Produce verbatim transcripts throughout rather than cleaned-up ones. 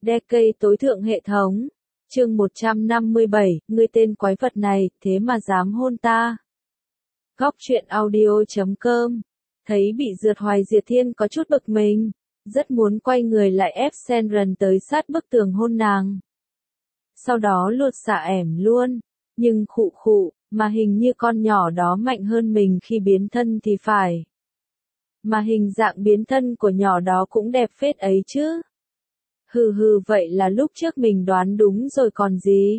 Decade tối thượng hệ thống. Chương một trăm năm mươi bảy, ngươi tên quái vật này, thế mà dám hôn ta. Góc truyện audio chấm com. Thấy bị rượt Hoài Diệt Thiên có chút bực mình, rất muốn quay người lại ép Senran tới sát bức tường hôn nàng. Sau đó lột xả ẻm luôn, nhưng khụ khụ, mà hình như con nhỏ đó mạnh hơn mình khi biến thân thì phải. Mà hình dạng biến thân của nhỏ đó cũng đẹp phết ấy chứ. Hừ hừ, vậy là lúc trước mình đoán đúng rồi còn gì.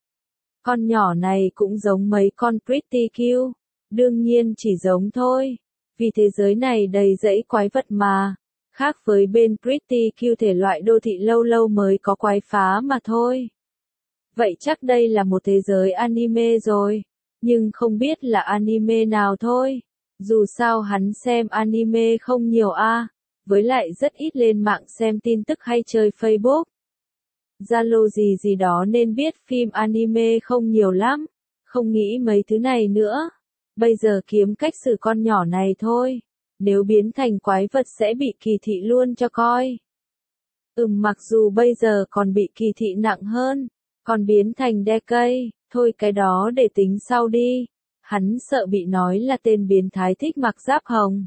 Con nhỏ này cũng giống mấy con Pretty Cute, đương nhiên chỉ giống thôi, vì thế giới này đầy rẫy quái vật mà, khác với bên Pretty Cute thể loại đô thị lâu lâu mới có quái phá mà thôi. Vậy chắc đây là một thế giới anime rồi, nhưng không biết là anime nào thôi, dù sao hắn xem anime không nhiều a. Với lại rất ít lên mạng xem tin tức hay chơi Facebook, Zalo gì gì đó nên biết phim anime không nhiều lắm, không nghĩ mấy thứ này nữa. Bây giờ kiếm cách xử con nhỏ này thôi, nếu biến thành quái vật sẽ bị kỳ thị luôn cho coi. Ừm, mặc dù bây giờ còn bị kỳ thị nặng hơn, còn biến thành Decade, thôi cái đó để tính sau đi. Hắn sợ bị nói là tên biến thái thích mặc giáp hồng.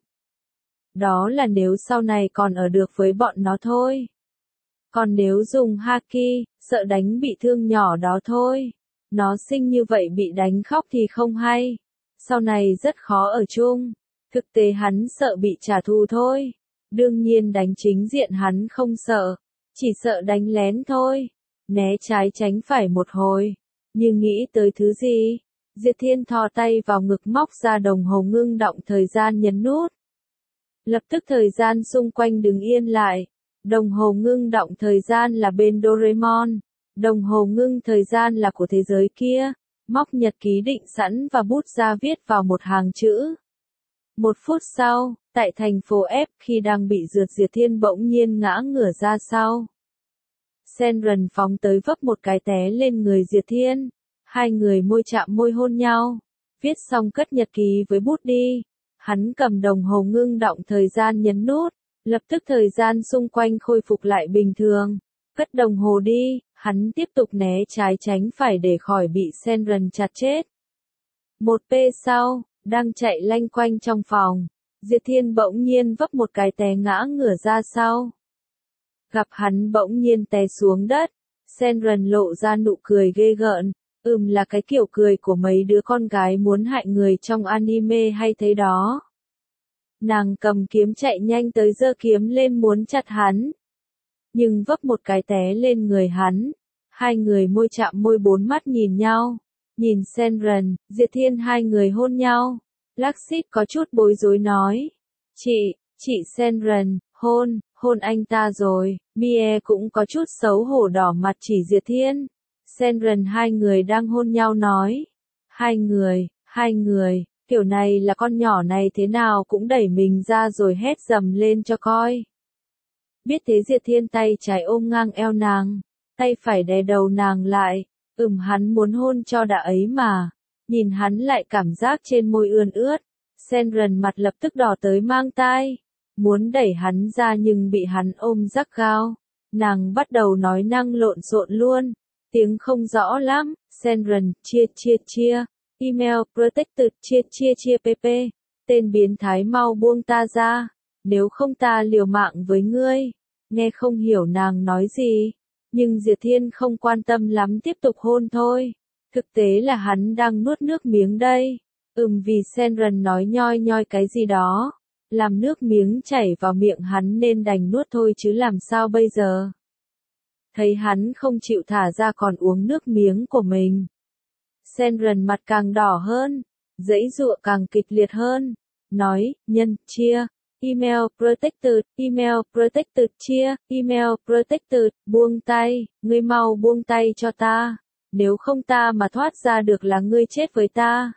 Đó là nếu sau này còn ở được với bọn nó thôi. Còn nếu dùng Haki, sợ đánh bị thương nhỏ đó thôi. Nó xinh như vậy bị đánh khóc thì không hay. Sau này rất khó ở chung. Thực tế hắn sợ bị trả thù thôi. Đương nhiên đánh chính diện hắn không sợ. Chỉ sợ đánh lén thôi. Né trái tránh phải một hồi. Nhưng nghĩ tới thứ gì? Diệt Thiên thò tay vào ngực móc ra đồng hồ ngưng động thời gian, nhấn nút. Lập tức thời gian xung quanh đứng yên lại. Đồng hồ ngưng động thời gian là bên Doraemon. Đồng hồ ngưng thời gian là của thế giới kia. Móc nhật ký định sẵn và bút ra viết vào một hàng chữ. Một phút sau, tại thành phố F, khi đang bị rượt Diệt Thiên bỗng nhiên ngã ngửa ra sau. Senran phóng tới vấp một cái té lên người Diệt Thiên. Hai người môi chạm môi hôn nhau. Viết xong cất nhật ký với bút đi. Hắn cầm đồng hồ ngưng động thời gian, nhấn nút, lập tức thời gian xung quanh khôi phục lại bình thường. Cất đồng hồ đi, hắn tiếp tục né trái tránh phải để khỏi bị Senran chặt chết. Một p sau, đang chạy lanh quanh trong phòng, Diệt Thiên bỗng nhiên vấp một cái té ngã ngửa ra sau. Gặp hắn bỗng nhiên té xuống đất, Senran lộ ra nụ cười ghê gợn. Ừm, là cái kiểu cười của mấy đứa con gái muốn hại người trong anime hay thế đó. Nàng cầm kiếm chạy nhanh tới giơ kiếm lên muốn chặt hắn. Nhưng vấp một cái té lên người hắn. Hai người môi chạm môi, bốn mắt nhìn nhau. Nhìn Senran, Diệt Thiên, hai người hôn nhau. Lakshit có chút bối rối nói. Chị, chị Senran, hôn, hôn anh ta rồi. Mie cũng có chút xấu hổ đỏ mặt chỉ Diệt Thiên. Senran, hai người đang hôn nhau nói. Hai người, hai người, kiểu này là con nhỏ này thế nào cũng đẩy mình ra rồi hét dầm lên cho coi. Biết thế Diệt Thiên tay trái ôm ngang eo nàng, tay phải đè đầu nàng lại. Ừm, hắn muốn hôn cho đã ấy mà. Nhìn hắn lại cảm giác trên môi ươn ướt. Senran mặt lập tức đỏ tới mang tai. Muốn đẩy hắn ra nhưng bị hắn ôm gắt gao. Nàng bắt đầu nói năng lộn xộn luôn. Tiếng không rõ lắm. Senran, chia chia chia. Email, protected, chia chia chia pp. Tên biến thái, mau buông ta ra. Nếu không ta liều mạng với ngươi. Nghe không hiểu nàng nói gì. Nhưng Diệt Thiên không quan tâm lắm, tiếp tục hôn thôi. Thực tế là hắn đang nuốt nước miếng đây. Ừm, vì Senran nói nhoi nhoi cái gì đó. Làm nước miếng chảy vào miệng hắn nên đành nuốt thôi chứ làm sao bây giờ. Thấy hắn không chịu thả ra còn uống nước miếng của mình. Senran mặt càng đỏ hơn, giãy giụa càng kịch liệt hơn. Nói, nhân, chia, email, protected, email, protected, chia, email, protected, buông tay, ngươi mau buông tay cho ta. Nếu không ta mà thoát ra được là ngươi chết với ta.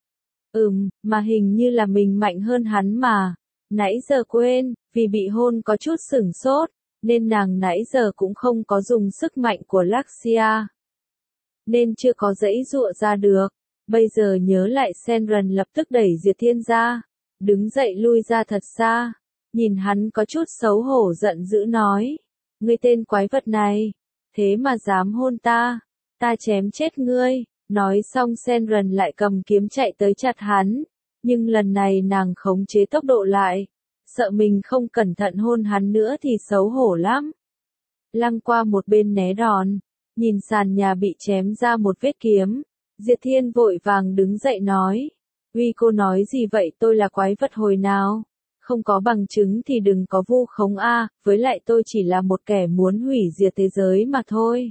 Ừm, mà hình như là mình mạnh hơn hắn mà. Nãy giờ quên, vì bị hôn có chút sửng sốt. Nên nàng nãy giờ cũng không có dùng sức mạnh của Lakshia. Nên chưa có giãy giụa ra được. Bây giờ nhớ lại Senran lập tức đẩy Diệt Thiên ra. Đứng dậy lui ra thật xa. Nhìn hắn có chút xấu hổ giận dữ nói. Ngươi tên quái vật này, thế mà dám hôn ta, ta chém chết ngươi. Nói xong Senran lại cầm kiếm chạy tới chặt hắn, nhưng lần này nàng khống chế tốc độ lại, sợ mình không cẩn thận hôn hắn nữa thì xấu hổ lắm. Lăng qua một bên né đòn, nhìn sàn nhà bị chém ra một vết kiếm, Diệt Thiên vội vàng đứng dậy nói, uy cô nói gì vậy, tôi là quái vật hồi nào? Không có bằng chứng thì đừng có vu khống a, với lại tôi chỉ là một kẻ muốn hủy diệt thế giới mà thôi.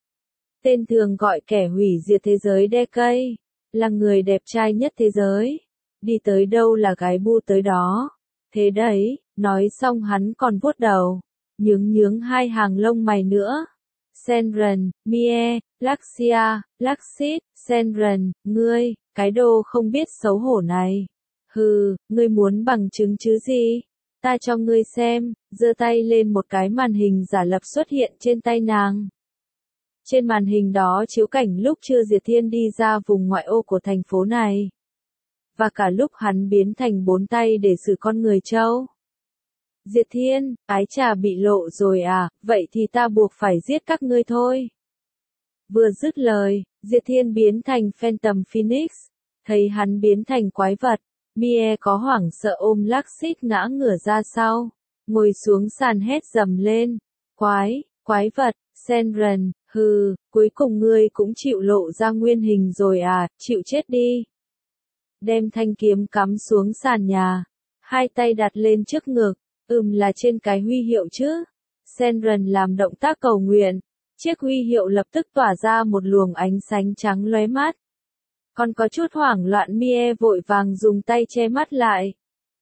Tên thường gọi kẻ hủy diệt thế giới Decay, là người đẹp trai nhất thế giới. Đi tới đâu là gái bu tới đó. Thế đấy, nói xong hắn còn vuốt đầu, nhướng nhướng hai hàng lông mày nữa. Senran, Mie, Laxia, Laxit, Senran, ngươi, cái đồ không biết xấu hổ này. Hừ, ngươi muốn bằng chứng chứ gì? Ta cho ngươi xem, giơ tay lên một cái màn hình giả lập xuất hiện trên tay nàng. Trên màn hình đó chiếu cảnh lúc chưa Diệt Thiên đi ra vùng ngoại ô của thành phố này. Và cả lúc hắn biến thành bốn tay để xử con người trâu. Diệt Thiên, ái trà bị lộ rồi à, vậy thì ta buộc phải giết các ngươi thôi. Vừa dứt lời, Diệt Thiên biến thành Phantom Phoenix. Thấy hắn biến thành quái vật, Mie có hoảng sợ ôm Laxit ngã ngửa ra sau, ngồi xuống sàn hét dầm lên. Quái, quái vật, Senran, hừ, cuối cùng ngươi cũng chịu lộ ra nguyên hình rồi à, chịu chết đi. Đem thanh kiếm cắm xuống sàn nhà, hai tay đặt lên trước ngực, ừm là trên cái huy hiệu chứ. Senran làm động tác cầu nguyện, chiếc huy hiệu lập tức tỏa ra một luồng ánh sáng trắng lóe mắt. Còn có chút hoảng loạn Mie vội vàng dùng tay che mắt lại.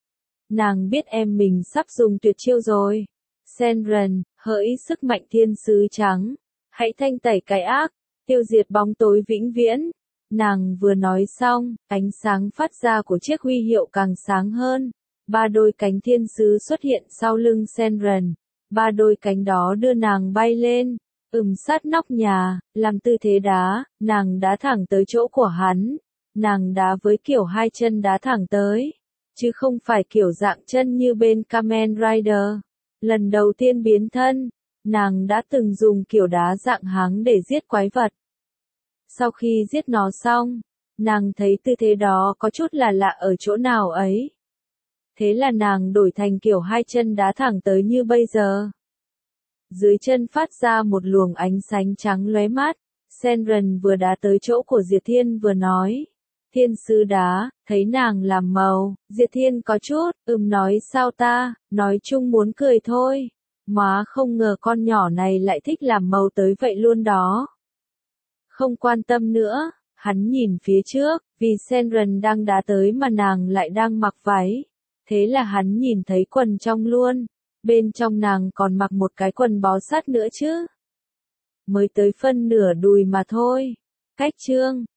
Nàng biết em mình sắp dùng tuyệt chiêu rồi. Senran, hỡi sức mạnh thiên sứ trắng, hãy thanh tẩy cái ác, tiêu diệt bóng tối vĩnh viễn. Nàng vừa nói xong, ánh sáng phát ra của chiếc huy hiệu càng sáng hơn. Ba đôi cánh thiên sứ xuất hiện sau lưng Senran. Ba đôi cánh đó đưa nàng bay lên, ừm sát nóc nhà, làm tư thế đá, nàng đá thẳng tới chỗ của hắn. Nàng đá với kiểu hai chân đá thẳng tới, chứ không phải kiểu dạng chân như bên Kamen Rider. Lần đầu tiên biến thân, nàng đã từng dùng kiểu đá dạng háng để giết quái vật. Sau khi giết nó xong, nàng thấy tư thế đó có chút là lạ ở chỗ nào ấy. Thế là nàng đổi thành kiểu hai chân đá thẳng tới như bây giờ. Dưới chân phát ra một luồng ánh sáng trắng lóe mắt, Senran vừa đá tới chỗ của Diệt Thiên vừa nói. Thiên sứ đá, thấy nàng làm màu, Diệt Thiên có chút, ừm nói sao ta, nói chung muốn cười thôi. Má không ngờ con nhỏ này lại thích làm màu tới vậy luôn đó. Không quan tâm nữa, hắn nhìn phía trước, vì Senran đang đá tới mà nàng lại đang mặc váy. Thế là hắn nhìn thấy quần trong luôn, bên trong nàng còn mặc một cái quần bó sát nữa chứ. Mới tới phân nửa đùi mà thôi. Cách chương